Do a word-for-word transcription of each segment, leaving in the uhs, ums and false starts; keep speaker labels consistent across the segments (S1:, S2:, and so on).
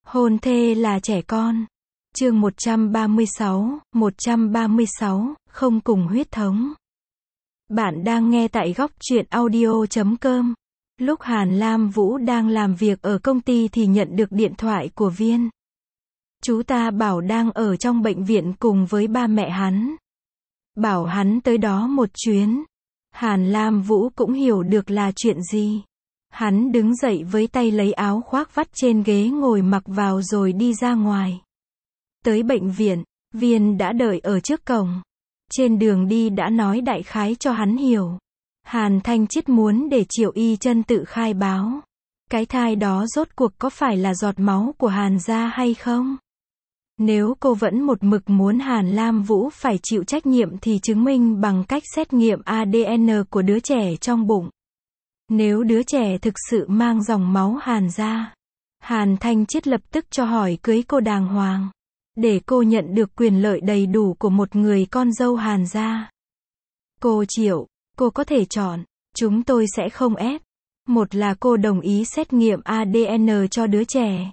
S1: Hôn thê là trẻ con. Chương một trăm ba mươi sáu, một trăm ba mươi sáu, không cùng huyết thống. Bạn đang nghe tại góc truyện audio chấm com. Lúc Hàn Lam Vũ đang làm việc ở công ty thì nhận được điện thoại của Viên. Chú ta bảo đang ở trong bệnh viện cùng với ba mẹ hắn. Bảo hắn tới đó một chuyến. Hàn Lam Vũ cũng hiểu được là chuyện gì. Hắn đứng dậy với tay lấy áo khoác vắt trên ghế ngồi mặc vào rồi đi ra ngoài. Tới bệnh viện, Viên đã đợi ở trước cổng. Trên đường đi đã nói đại khái cho hắn hiểu. Hàn Thanh Chiết muốn để Triệu Y Chân tự khai báo. Cái thai đó rốt cuộc có phải là giọt máu của Hàn gia hay không? Nếu cô vẫn một mực muốn Hàn Lam Vũ phải chịu trách nhiệm thì chứng minh bằng cách xét nghiệm a đê en của đứa trẻ trong bụng. Nếu đứa trẻ thực sự mang dòng máu Hàn gia, Hàn Thanh Chiết lập tức cho hỏi cưới cô đàng hoàng, để cô nhận được quyền lợi đầy đủ của một người con dâu Hàn gia. Cô Triệu, cô có thể chọn, chúng tôi sẽ không ép. Một là cô đồng ý xét nghiệm a đê en cho đứa trẻ.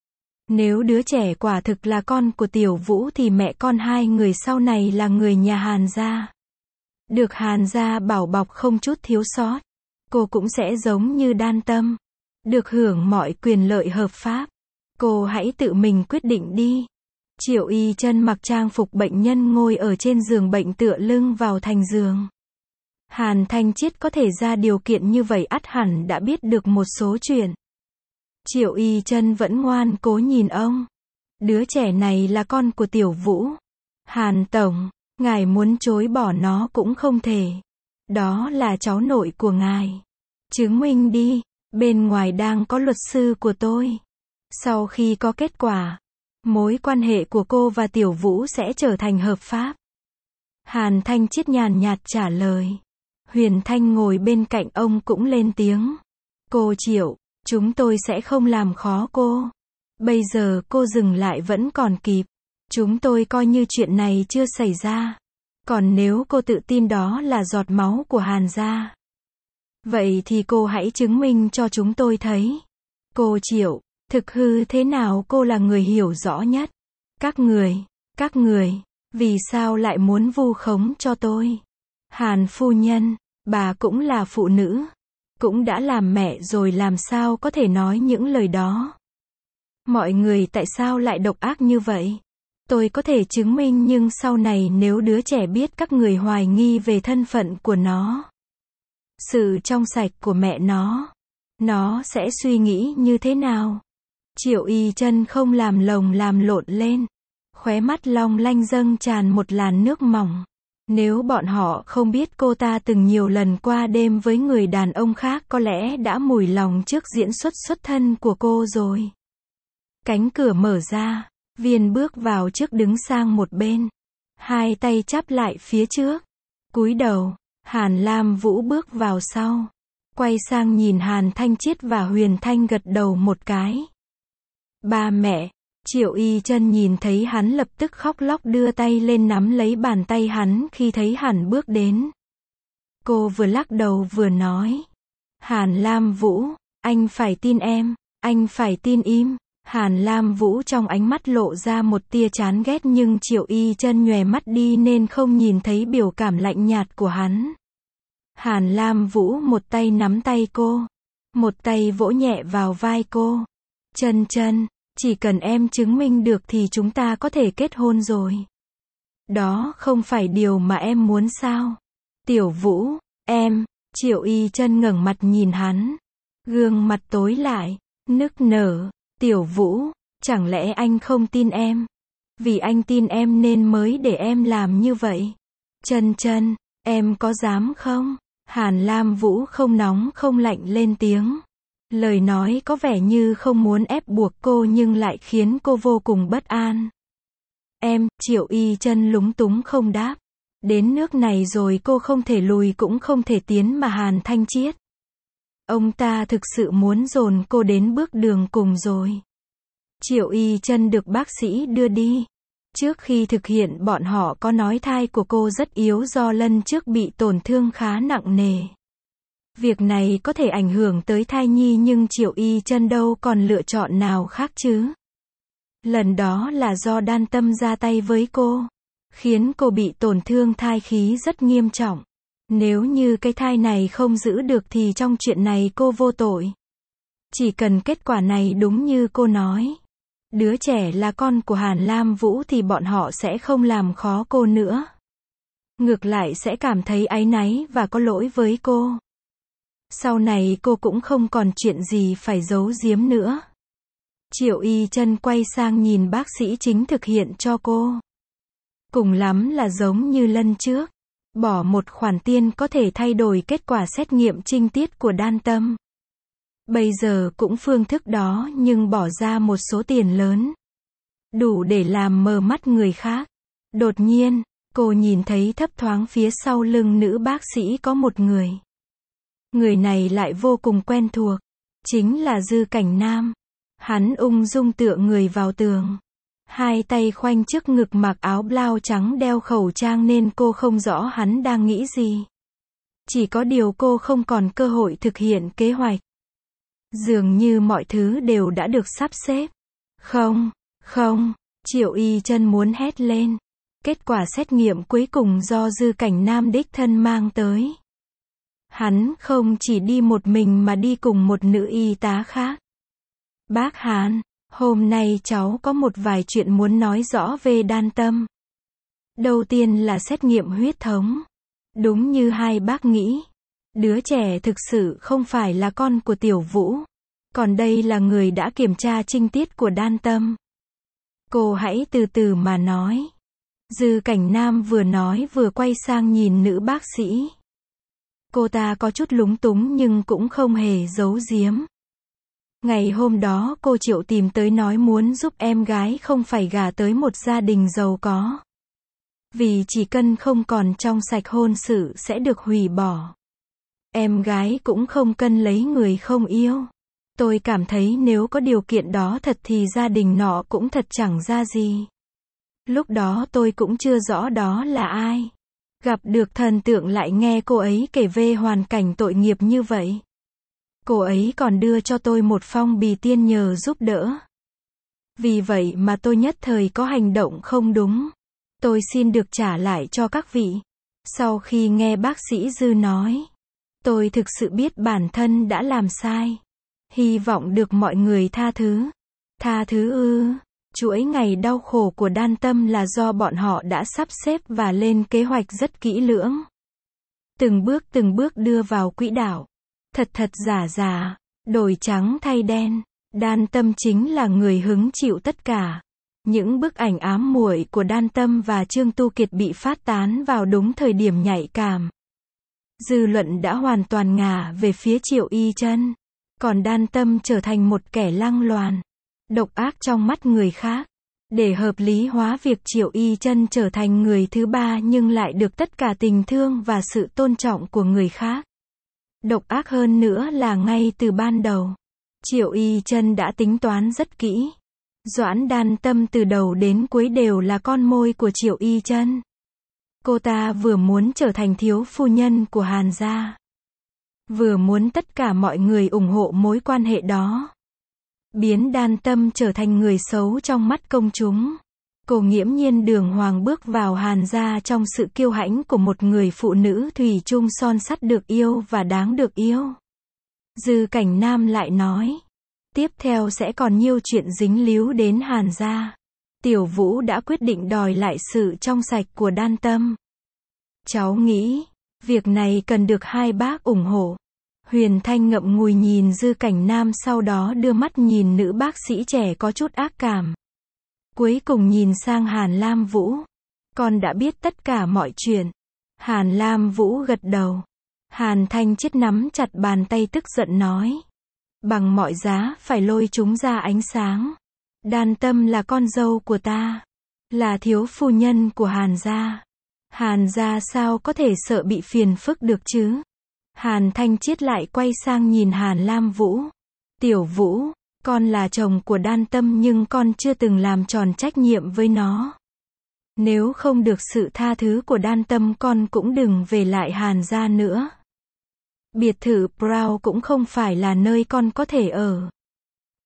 S1: Nếu đứa trẻ quả thực là con của Tiểu Vũ thì mẹ con hai người sau này là người nhà Hàn gia. Được Hàn gia bảo bọc không chút thiếu sót. Cô cũng sẽ giống như Đan Tâm, được hưởng mọi quyền lợi hợp pháp. Cô hãy tự mình quyết định đi. Triệu Y Chân mặc trang phục bệnh nhân ngồi ở trên giường bệnh tựa lưng vào thành giường. Hàn Thanh Chiết có thể ra điều kiện như vậy ắt hẳn đã biết được một số chuyện. Triệu Y Chân vẫn ngoan cố nhìn ông. Đứa trẻ này là con của Tiểu Vũ. Hàn Tổng, ngài muốn chối bỏ nó cũng không thể. Đó là cháu nội của ngài. Chứng minh đi, bên ngoài đang có luật sư của tôi. Sau khi có kết quả, mối quan hệ của cô và Tiểu Vũ sẽ trở thành hợp pháp. Hàn Thanh Chiết nhàn nhạt trả lời. Huyền Thanh ngồi bên cạnh ông cũng lên tiếng. Cô Triệu, chúng tôi sẽ không làm khó cô. Bây giờ cô dừng lại vẫn còn kịp. Chúng tôi coi như chuyện này chưa xảy ra. Còn nếu cô tự tin đó là giọt máu của Hàn gia, vậy thì cô hãy chứng minh cho chúng tôi thấy. Cô Triệu, thực hư thế nào cô là người hiểu rõ nhất. Các người, các người, vì sao lại muốn vu khống cho tôi? Hàn phu nhân, bà cũng là phụ nữ, cũng đã làm mẹ rồi làm sao có thể nói những lời đó. Mọi người tại sao lại độc ác như vậy? Tôi có thể chứng minh nhưng sau này nếu đứa trẻ biết các người hoài nghi về thân phận của nó, sự trong sạch của mẹ nó, nó sẽ suy nghĩ như thế nào? Triệu Y Chân không làm lồng làm lộn lên. Khóe mắt long lanh dâng tràn một làn nước mỏng. Nếu bọn họ không biết cô ta từng nhiều lần qua đêm với người đàn ông khác có lẽ đã mùi lòng trước diễn xuất xuất thân của cô rồi. Cánh cửa mở ra. Viên bước vào trước đứng sang một bên. Hai tay chắp lại phía trước. Cúi đầu. Hàn Lam Vũ bước vào sau. Quay sang nhìn Hàn Thanh Chiết và Huyền Thanh gật đầu một cái. Ba mẹ. Triệu Y Chân nhìn thấy hắn lập tức khóc lóc đưa tay lên nắm lấy bàn tay hắn khi thấy hắn bước đến. Cô vừa lắc đầu vừa nói. Hàn Lam Vũ, anh phải tin em, anh phải tin im. Hàn Lam Vũ trong ánh mắt lộ ra một tia chán ghét nhưng Triệu Y Chân nhòe mắt đi nên không nhìn thấy biểu cảm lạnh nhạt của hắn. Hàn Lam Vũ một tay nắm tay cô, một tay vỗ nhẹ vào vai cô. Chân Chân, chỉ cần em chứng minh được thì chúng ta có thể kết hôn rồi. Đó không phải điều mà em muốn sao? Tiểu Vũ, em, Triệu Y Chân ngẩng mặt nhìn hắn. Gương mặt tối lại, nức nở. Tiểu Vũ, chẳng lẽ anh không tin em? Vì anh tin em nên mới để em làm như vậy. Chân Chân, em có dám không? Hàn Lam Vũ không nóng không lạnh lên tiếng. Lời nói có vẻ như không muốn ép buộc cô nhưng lại khiến cô vô cùng bất an. Em, Triệu Y Chân lúng túng không đáp. Đến nước này rồi cô không thể lùi cũng không thể tiến mà Hàn Thanh Chiết. Ông ta thực sự muốn dồn cô đến bước đường cùng rồi. Triệu Y Chân được bác sĩ đưa đi. Trước khi thực hiện bọn họ có nói thai của cô rất yếu do lần trước bị tổn thương khá nặng nề. Việc này có thể ảnh hưởng tới thai nhi nhưng Triệu Y Chân đâu còn lựa chọn nào khác chứ. Lần đó là do Đan Tâm ra tay với cô, khiến cô bị tổn thương thai khí rất nghiêm trọng. Nếu như cái thai này không giữ được thì trong chuyện này cô vô tội. Chỉ cần kết quả này đúng như cô nói, đứa trẻ là con của Hàn Lam Vũ thì bọn họ sẽ không làm khó cô nữa. Ngược lại sẽ cảm thấy áy náy và có lỗi với cô. Sau này cô cũng không còn chuyện gì phải giấu giếm nữa. Triệu Y Chân quay sang nhìn bác sĩ chính thực hiện cho cô. Cùng lắm là giống như lần trước, bỏ một khoản tiền có thể thay đổi kết quả xét nghiệm trinh tiết của Đan Tâm. Bây giờ cũng phương thức đó nhưng bỏ ra một số tiền lớn, đủ để làm mờ mắt người khác. Đột nhiên, cô nhìn thấy thấp thoáng phía sau lưng nữ bác sĩ có một người. Người này lại vô cùng quen thuộc, chính là Dư Cảnh Nam. Hắn ung dung tựa người vào tường, hai tay khoanh trước ngực, mặc áo blau trắng, đeo khẩu trang nên cô không rõ hắn đang nghĩ gì. Chỉ có điều cô không còn cơ hội thực hiện kế hoạch. Dường như mọi thứ đều đã được sắp xếp. Không, không, Triệu Y Chân muốn hét lên. Kết quả xét nghiệm cuối cùng do Dư Cảnh Nam đích thân mang tới. Hắn không chỉ đi một mình mà đi cùng một nữ y tá khác. Bác Hàn, hôm nay cháu có một vài chuyện muốn nói rõ về Đan Tâm. Đầu tiên là xét nghiệm huyết thống. Đúng như hai bác nghĩ, đứa trẻ thực sự không phải là con của Tiểu Vũ. Còn đây là người đã kiểm tra trinh tiết của Đan Tâm. Cô hãy từ từ mà nói. Dư Cảnh Nam vừa nói vừa quay sang nhìn nữ bác sĩ. Cô ta có chút lúng túng nhưng cũng không hề giấu giếm. Ngày hôm đó cô Triệu tìm tới nói muốn giúp em gái không phải gả tới một gia đình giàu có. Vì chỉ cần không còn trong sạch hôn sự sẽ được hủy bỏ. Em gái cũng không cần lấy người không yêu. Tôi cảm thấy nếu có điều kiện đó thật thì gia đình nọ cũng thật chẳng ra gì. Lúc đó tôi cũng chưa rõ đó là ai. Gặp được thần tượng lại nghe cô ấy kể về hoàn cảnh tội nghiệp như vậy. Cô ấy còn đưa cho tôi một phong bì tiên nhờ giúp đỡ. Vì vậy mà tôi nhất thời có hành động không đúng. Tôi xin được trả lại cho các vị. Sau khi nghe bác sĩ Dư nói, tôi thực sự biết bản thân đã làm sai. Hy vọng được mọi người tha thứ. Tha thứ ư? Chuỗi ngày đau khổ của Đan Tâm là do bọn họ đã sắp xếp và lên kế hoạch rất kỹ lưỡng. Từng bước từng bước đưa vào quỹ đạo. Thật thật giả giả, đổi trắng thay đen. Đan Tâm chính là người hứng chịu tất cả. Những bức ảnh ám muội của Đan Tâm và Trương Tu Kiệt bị phát tán vào đúng thời điểm nhạy cảm. Dư luận đã hoàn toàn ngả về phía Triệu Y Chân. Còn Đan Tâm trở thành một kẻ lăng loàn, độc ác trong mắt người khác. Để hợp lý hóa việc Triệu Y Chân trở thành người thứ ba nhưng lại được tất cả tình thương và sự tôn trọng của người khác. Độc ác hơn nữa là ngay từ ban đầu, Triệu Y Chân đã tính toán rất kỹ. Doãn Đan Tâm từ đầu đến cuối đều là con môi của Triệu Y Chân. Cô ta vừa muốn trở thành thiếu phu nhân của Hàn gia, vừa muốn tất cả mọi người ủng hộ mối quan hệ đó. Biến Đan Tâm trở thành người xấu trong mắt công chúng. Cô nghiễm nhiên đường hoàng bước vào Hàn gia trong sự kiêu hãnh của một người phụ nữ thủy chung son sắt được yêu và đáng được yêu. Dư Cảnh Nam lại nói, tiếp theo sẽ còn nhiều chuyện dính líu đến Hàn gia. Tiểu Vũ đã quyết định đòi lại sự trong sạch của Đan Tâm. Cháu nghĩ, việc này cần được hai bác ủng hộ. Huyền Thanh ngậm ngùi nhìn Dư Cảnh Nam, sau đó đưa mắt nhìn nữ bác sĩ trẻ có chút ác cảm. Cuối cùng nhìn sang Hàn Lam Vũ. Con đã biết tất cả mọi chuyện. Hàn Lam Vũ gật đầu. Hàn Thanh Chiết nắm chặt bàn tay tức giận nói. Bằng mọi giá phải lôi chúng ra ánh sáng. Đan Tâm là con dâu của ta. Là thiếu phu nhân của Hàn gia. Hàn gia sao có thể sợ bị phiền phức được chứ? Hàn Thanh Chiết lại quay sang nhìn Hàn Lam Vũ. Tiểu Vũ, con là chồng của Đan Tâm nhưng con chưa từng làm tròn trách nhiệm với nó. Nếu không được sự tha thứ của Đan Tâm con cũng đừng về lại Hàn gia nữa. Biệt thự Brown cũng không phải là nơi con có thể ở.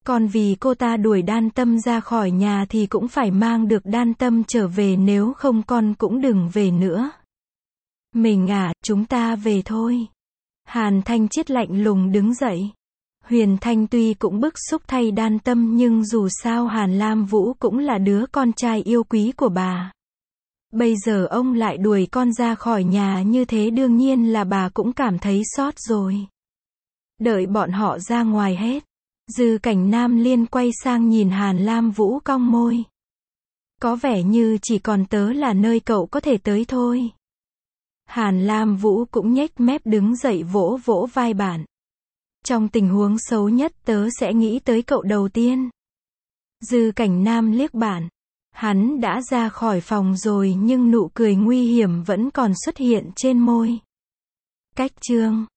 S1: Còn vì cô ta đuổi Đan Tâm ra khỏi nhà thì cũng phải mang được Đan Tâm trở về, nếu không con cũng đừng về nữa. Mình à, chúng ta về thôi. Hàn Thanh Chiết lạnh lùng đứng dậy. Huyền Thanh tuy cũng bức xúc thay Đan Tâm, nhưng dù sao Hàn Lam Vũ cũng là đứa con trai yêu quý của bà. Bây giờ ông lại đuổi con ra khỏi nhà như thế, đương nhiên là bà cũng cảm thấy xót rồi. Đợi bọn họ ra ngoài hết, Dư Cảnh Nam Liên quay sang nhìn Hàn Lam Vũ cong môi. Có vẻ như chỉ còn tớ là nơi cậu có thể tới thôi. Hàn Lam Vũ cũng nhếch mép đứng dậy vỗ vỗ vai bạn. Trong tình huống xấu nhất tớ sẽ nghĩ tới cậu đầu tiên. Dư Cảnh Nam liếc bạn. Hắn đã ra khỏi phòng rồi nhưng nụ cười nguy hiểm vẫn còn xuất hiện trên môi. Cách chương